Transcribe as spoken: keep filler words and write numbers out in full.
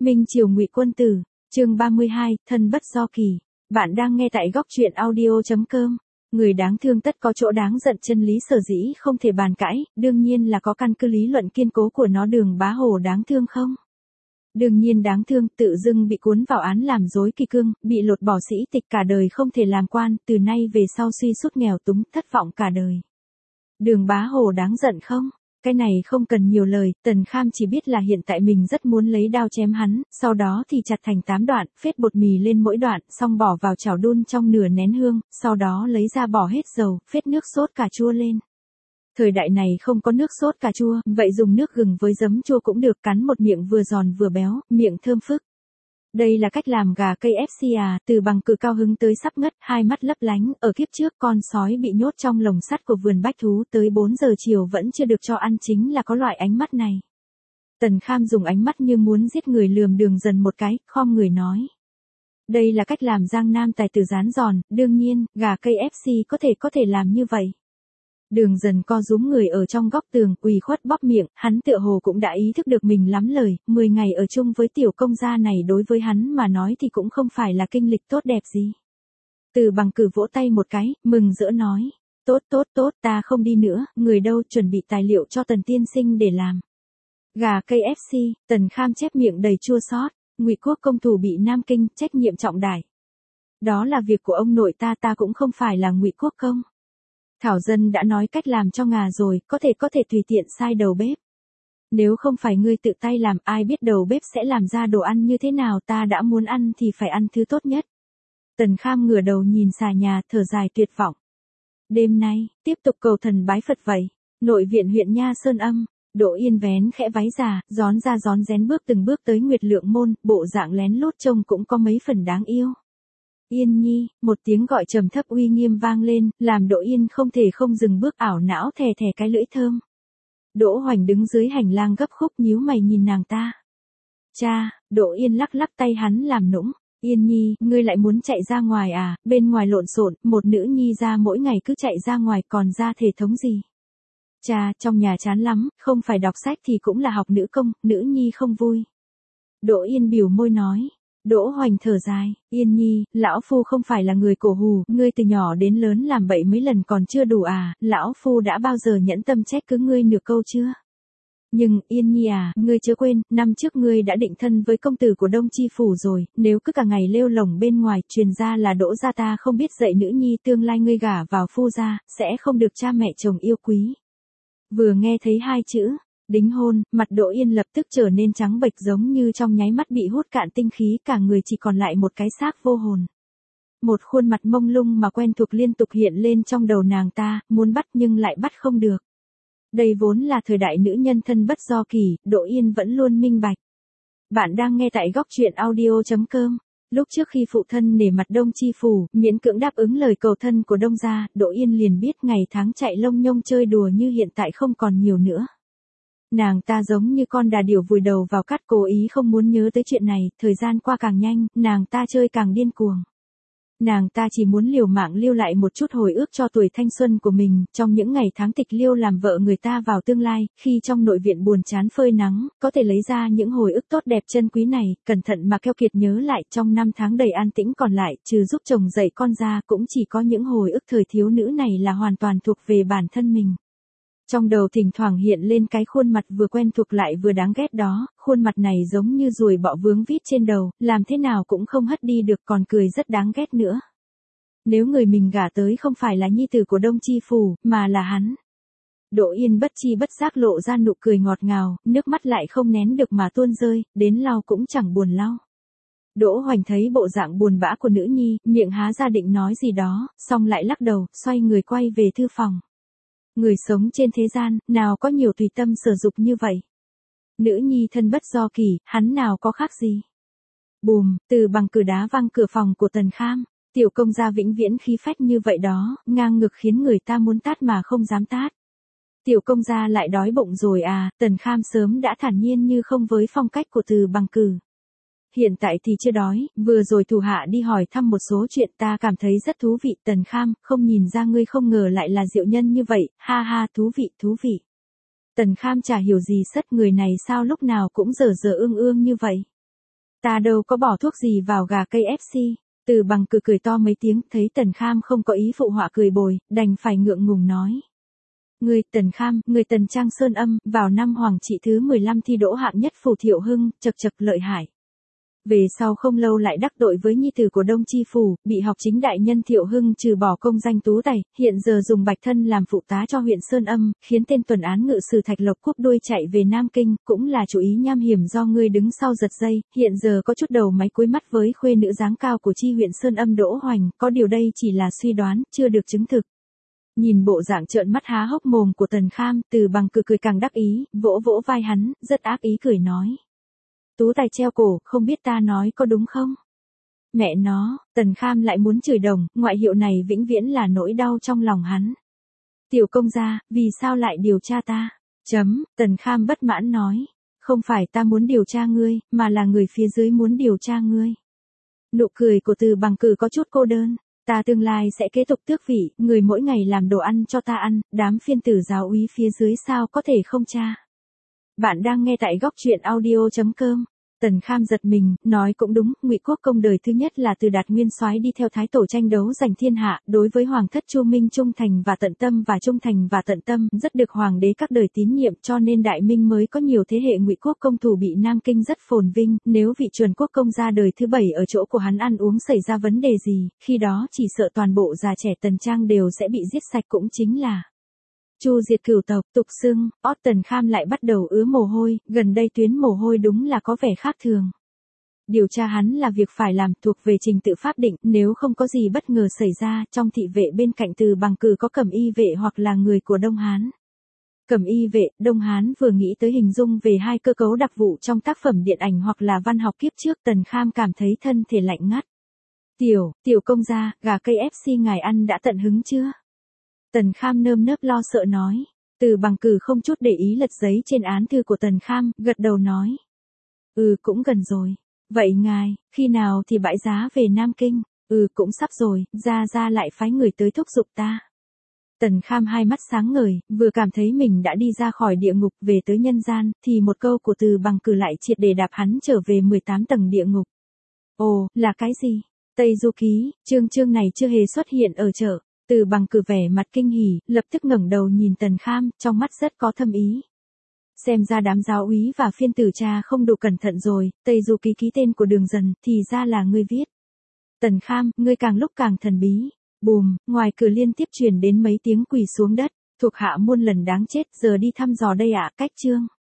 Minh Triều Ngụy Quân Tử, chương ba mươi hai, thân bất do kỳ. Bạn đang nghe tại góc truyện audio chấm com. Người đáng thương tất có chỗ đáng giận, chân lý sở dĩ không thể bàn cãi, đương nhiên là có căn cứ lý luận kiên cố của nó. Đường Bá Hồ đáng thương không? Đương nhiên đáng thương, tự dưng bị cuốn vào án làm dối kỳ cương, bị lột bỏ sĩ tịch, cả đời không thể làm quan, từ nay về sau suy sút nghèo túng, thất vọng cả đời. Đường Bá Hồ đáng giận không? Cái này không cần nhiều lời, Tần Kham chỉ biết là hiện tại mình rất muốn lấy đao chém hắn, sau đó thì chặt thành tám đoạn, phết bột mì lên mỗi đoạn, xong bỏ vào chảo đun trong nửa nén hương, sau đó lấy ra bỏ hết dầu, phết nước sốt cà chua lên. Thời đại này không có nước sốt cà chua, vậy dùng nước gừng với giấm chua cũng được, cắn một miệng vừa giòn vừa béo, miệng thơm phức. Đây là cách làm gà ca ép xê à, Từ Bằng cử cao hứng tới sắp ngất, hai mắt lấp lánh, ở kiếp trước con sói bị nhốt trong lồng sắt của vườn bách thú tới bốn giờ chiều vẫn chưa được cho ăn, chính là có loại ánh mắt này. Tần Kham dùng ánh mắt như muốn giết người lườm Đường Dần một cái, khom người nói. Đây là cách làm Giang Nam tài tử rán giòn, đương nhiên, gà ca ép xê có thể có thể làm như vậy. Đường Dần co rúm người ở trong góc tường, ủy khuất bóp miệng, hắn tựa hồ cũng đã ý thức được mình lắm lời, mười ngày ở chung với tiểu công gia này đối với hắn mà nói thì cũng không phải là kinh lịch tốt đẹp gì. Từ Bằng cử vỗ tay một cái, mừng rỡ nói, tốt tốt tốt, ta không đi nữa, người đâu, chuẩn bị tài liệu cho Tần tiên sinh để làm. Gà ca ép xê, Tần Kham chép miệng đầy chua xót, Ngụy Quốc công thủ bị Nam Kinh, trách nhiệm trọng đại. Đó là việc của ông nội ta, ta cũng không phải là Ngụy Quốc công. Thảo dân đã nói cách làm cho ngà rồi, có thể có thể tùy tiện sai đầu bếp. Nếu không phải ngươi tự tay làm, ai biết đầu bếp sẽ làm ra đồ ăn như thế nào, ta đã muốn ăn thì phải ăn thứ tốt nhất. Tần Kham ngửa đầu nhìn xà nhà, thở dài tuyệt vọng. Đêm nay, tiếp tục cầu thần bái Phật vậy. Nội viện huyện Nha Sơn Âm, Đỗ Yên vén khẽ váy già, rón ra rón rén bước từng bước tới Nguyệt Lượng môn, bộ dạng lén lút trông cũng có mấy phần đáng yêu. Yên Nhi, một tiếng gọi trầm thấp uy nghiêm vang lên, làm Đỗ Yên không thể không dừng bước, ảo não thè thè cái lưỡi thơm. Đỗ Hoành đứng dưới hành lang gấp khúc nhíu mày nhìn nàng ta. Cha, Đỗ Yên lắc lắc tay hắn làm nũng. Yên Nhi, ngươi lại muốn chạy ra ngoài à, bên ngoài lộn xộn, một nữ nhi ra mỗi ngày cứ chạy ra ngoài còn ra thể thống gì. Cha, trong nhà chán lắm, không phải đọc sách thì cũng là học nữ công, nữ nhi không vui. Đỗ Yên biểu môi nói. Đỗ Hoành thở dài, Yên Nhi, lão phu không phải là người cổ hù, ngươi từ nhỏ đến lớn làm bậy mấy lần còn chưa đủ à, lão phu đã bao giờ nhẫn tâm trách cứ ngươi nửa câu chưa? Nhưng, Yên Nhi à, ngươi chớ quên, năm trước ngươi đã định thân với công tử của Đông Chi Phủ rồi, nếu cứ cả ngày lêu lổng bên ngoài, truyền ra là Đỗ gia ta không biết dạy nữ nhi, tương lai ngươi gả vào phu gia, sẽ không được cha mẹ chồng yêu quý. Vừa nghe thấy hai chữ đính hôn, mặt Đỗ Yên lập tức trở nên trắng bệch, giống như trong nháy mắt bị hút cạn tinh khí, cả người chỉ còn lại một cái xác vô hồn. Một khuôn mặt mông lung mà quen thuộc liên tục hiện lên trong đầu nàng ta, muốn bắt nhưng lại bắt không được. Đây vốn là thời đại nữ nhân thân bất do kỳ, Đỗ Yên vẫn luôn minh bạch. Bạn đang nghe tại góc truyện audio chấm com. Lúc trước khi phụ thân nể mặt Đông Chi Phủ, miễn cưỡng đáp ứng lời cầu thân của Đông gia, Đỗ Yên liền biết ngày tháng chạy lông nhông chơi đùa như hiện tại không còn nhiều nữa. Nàng ta giống như con đà điểu vùi đầu vào cát, cố ý không muốn nhớ tới chuyện này, thời gian qua càng nhanh, nàng ta chơi càng điên cuồng. Nàng ta chỉ muốn liều mạng lưu lại một chút hồi ức cho tuổi thanh xuân của mình, trong những ngày tháng tịch liêu làm vợ người ta vào tương lai, khi trong nội viện buồn chán phơi nắng, có thể lấy ra những hồi ức tốt đẹp chân quý này, cẩn thận mà keo kiệt nhớ lại, trong năm tháng đầy an tĩnh còn lại, trừ giúp chồng dạy con ra, cũng chỉ có những hồi ức thời thiếu nữ này là hoàn toàn thuộc về bản thân mình. Trong đầu thỉnh thoảng hiện lên cái khuôn mặt vừa quen thuộc lại vừa đáng ghét đó, khuôn mặt này giống như ruồi bọ vướng vít trên đầu, làm thế nào cũng không hất đi được, còn cười rất đáng ghét nữa. Nếu người mình gả tới không phải là nhi tử của Đông Chi Phủ, mà là hắn. Đỗ Yên bất chi bất giác lộ ra nụ cười ngọt ngào, nước mắt lại không nén được mà tuôn rơi, đến lau cũng chẳng buồn lau. Đỗ Hoành thấy bộ dạng buồn bã của nữ nhi, miệng há ra định nói gì đó, xong lại lắc đầu, xoay người quay về thư phòng. Người sống trên thế gian, nào có nhiều tùy tâm sở dục như vậy. Nữ nhi thân bất do kỳ, hắn nào có khác gì. Bùm, Từ Bằng cử đá văng cửa phòng của Tần Kham, tiểu công gia vĩnh viễn khí phách như vậy đó, ngang ngực khiến người ta muốn tát mà không dám tát. Tiểu công gia lại đói bụng rồi à, Tần Kham sớm đã thản nhiên như không với phong cách của Từ Bằng cử. Hiện tại thì chưa đói, vừa rồi thủ hạ đi hỏi thăm một số chuyện, ta cảm thấy rất thú vị. Tần Kham, không nhìn ra ngươi không ngờ lại là diệu nhân như vậy, ha ha, thú vị, thú vị. Tần Kham chả hiểu gì sất, người này sao lúc nào cũng dở dở ương ương như vậy. Ta đâu có bỏ thuốc gì vào gà ca ép xê. Từ Bằng cười cười to mấy tiếng, thấy Tần Kham không có ý phụ họa cười bồi, đành phải ngượng ngùng nói. Người Tần Kham, người Tần Trang Sơn Âm, vào năm Hoàng trị thứ mười lăm thi đỗ hạng nhất phủ Thiệu Hưng, chật chật lợi hại. Về sau không lâu lại đắc tội với nhi tử của Đông Chi Phủ, bị học chính đại nhân Thiệu Hưng trừ bỏ công danh tú tài, hiện giờ dùng bạch thân làm phụ tá cho huyện Sơn Âm, khiến tên tuần án ngự sử Thạch Lộc cúp đuôi chạy về Nam Kinh, cũng là chủ ý nham hiểm do ngươi đứng sau giật dây, hiện giờ có chút đầu máy cuối mắt với khuê nữ dáng cao của chi huyện Sơn Âm Đỗ Hoành, có điều đây chỉ là suy đoán, chưa được chứng thực. Nhìn bộ dạng trợn mắt há hốc mồm của Tần Kham, Từ Bằng cười cười càng đắc ý, vỗ vỗ vai hắn, rất ác ý cười nói. Tú tài treo cổ, không biết ta nói có đúng không? Mẹ nó, Tần Kham lại muốn chửi đồng, ngoại hiệu này vĩnh viễn là nỗi đau trong lòng hắn. Tiểu công gia, vì sao lại điều tra ta? Chấm, Tần Kham bất mãn nói. Không phải ta muốn điều tra ngươi, mà là người phía dưới muốn điều tra ngươi. Nụ cười của Từ Bằng cử có chút cô đơn. Ta tương lai sẽ kế tục tước vị, người mỗi ngày làm đồ ăn cho ta ăn, đám phiên tử giáo úy phía dưới sao có thể không tra. Bạn đang nghe tại góc truyện audio chấm com. Tần Kham giật mình, nói cũng đúng, Ngụy Quốc Công đời thứ nhất là từ Đạt Nguyên Soái đi theo Thái Tổ tranh đấu giành thiên hạ, đối với hoàng thất Chu Minh trung thành và tận tâm và trung thành và tận tâm, rất được hoàng đế các đời tín nhiệm, cho nên Đại Minh mới có nhiều thế hệ Ngụy Quốc Công thủ bị Nam Kinh rất phồn vinh, nếu vị Chuẩn Quốc Công ra đời thứ bảy ở chỗ của hắn ăn uống xảy ra vấn đề gì, khi đó chỉ sợ toàn bộ già trẻ Tần Trang đều sẽ bị giết sạch, cũng chính là Chu diệt cửu tộc. Tục xưng, ót Tần Kham lại bắt đầu ứa mồ hôi, gần đây tuyến mồ hôi đúng là có vẻ khác thường. Điều tra hắn là việc phải làm, thuộc về trình tự pháp định, nếu không có gì bất ngờ xảy ra, trong thị vệ bên cạnh Từ Bằng cử có Cẩm Y vệ hoặc là người của Đông Hán. Cẩm Y vệ, Đông Hán vừa nghĩ tới hình dung về hai cơ cấu đặc vụ trong tác phẩm điện ảnh hoặc là văn học kiếp trước, Tần Kham cảm thấy thân thể lạnh ngắt. Tiểu, tiểu công gia, gà ca ép xê ngài ăn đã tận hứng chưa? Tần Kham nơm nớp lo sợ nói. Từ Bằng cử không chút để ý lật giấy trên án thư của Tần Kham, gật đầu nói. Ừ, cũng gần rồi. Vậy ngài, khi nào thì bãi giá về Nam Kinh? Ừ, cũng sắp rồi, ra ra lại phái người tới thúc giục ta. Tần Kham hai mắt sáng ngời, vừa cảm thấy mình đã đi ra khỏi địa ngục về tới nhân gian, thì một câu của Từ Bằng cử lại triệt để đạp hắn trở về mười tám tầng địa ngục. Ồ, là cái gì? Tây Du Ký, chương chương này chưa hề xuất hiện ở chợ. Từ Bằng cử vẻ mặt kinh hỉ, lập tức ngẩng đầu nhìn Tần Kham, trong mắt rất có thâm ý. Xem ra đám giáo úy và phiên tử cha không đủ cẩn thận rồi, Tây Du Ký ký tên của Đường Dần, thì ra là ngươi viết. Tần Kham, ngươi càng lúc càng thần bí. Bùm, ngoài cửa liên tiếp truyền đến mấy tiếng quỳ xuống đất, thuộc hạ muôn lần đáng chết, giờ đi thăm dò đây ạ, cách chương.